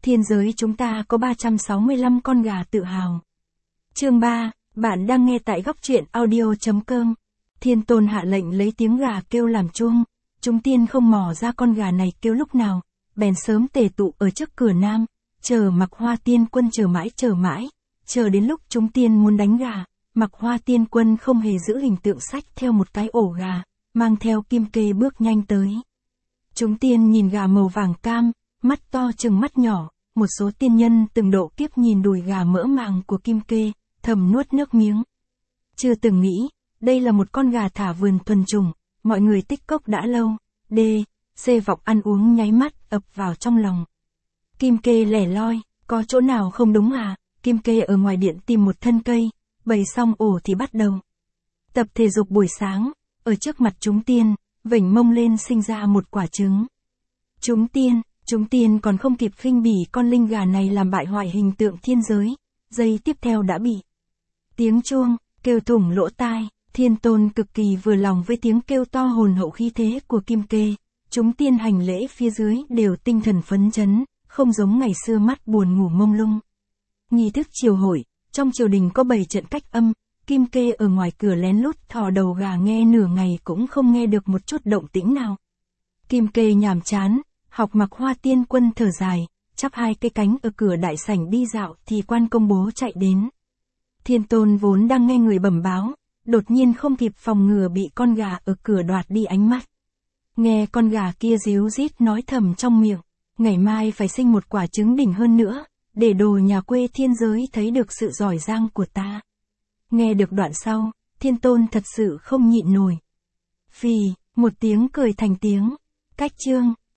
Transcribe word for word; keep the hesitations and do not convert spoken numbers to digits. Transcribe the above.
Thiên giới chúng ta có ba trăm sáu mươi lăm con gà tự hào. Chương ba, bạn đang nghe tại góc truyện audio chấm com. Thiên Tôn hạ lệnh lấy tiếng gà kêu làm chuông. Chúng tiên không mò ra con gà này kêu lúc nào, bèn sớm tề tụ ở trước cửa nam, chờ Mặc Hoa Tiên Quân chờ mãi chờ mãi, chờ đến lúc chúng tiên muốn đánh gà, Mặc Hoa Tiên Quân không hề giữ hình tượng sách theo một cái ổ gà, mang theo kim kê bước nhanh tới. Chúng tiên nhìn gà màu vàng cam, mắt to chừng mắt nhỏ, một số tiên nhân từng độ kiếp nhìn đùi gà mỡ màng của kim kê, thầm nuốt nước miếng. Chưa từng nghĩ, đây là một con gà thả vườn thuần chủng, mọi người tích cốc đã lâu, D, C vọng ăn uống nháy mắt ập vào trong lòng. Kim kê lẻ loi, có chỗ nào không đúng à? Kim kê ở ngoài điện tìm một thân cây, bày xong ổ thì bắt đầu tập thể dục buổi sáng, ở trước mặt chúng tiên, vểnh mông lên sinh ra một quả trứng. Chúng tiên, chúng tiên còn không kịp khinh bỉ con linh gà này làm bại hoại hình tượng thiên giới, giây tiếp theo đã bị tiếng chuông kêu thủng lỗ tai. Thiên Tôn cực kỳ vừa lòng với tiếng kêu to hồn hậu khí thế của kim kê, chúng tiên hành lễ phía dưới đều tinh thần phấn chấn, không giống ngày xưa mắt buồn ngủ mông lung. Nghi thức triều hội, trong triều đình có bảy trận cách âm, kim kê ở ngoài cửa lén lút thò đầu gà nghe nửa ngày cũng không nghe được một chút động tĩnh nào. Kim kê nhàm chán, học Mặc Hoa Tiên Quân thở dài, chắp hai cái cánh ở cửa đại sảnh đi dạo thì quan công bố chạy đến. Thiên Tôn vốn đang nghe người bẩm báo, đột nhiên không kịp phòng ngừa bị con gà ở cửa đoạt đi ánh mắt. Nghe con gà kia ríu rít nói thầm trong miệng, ngày mai phải sinh một quả trứng đỉnh hơn nữa, để đồ nhà quê thiên giới thấy được sự giỏi giang của ta. Nghe được đoạn sau, Thiên Tôn thật sự không nhịn nổi. Phì, một tiếng cười thành tiếng, cách chương.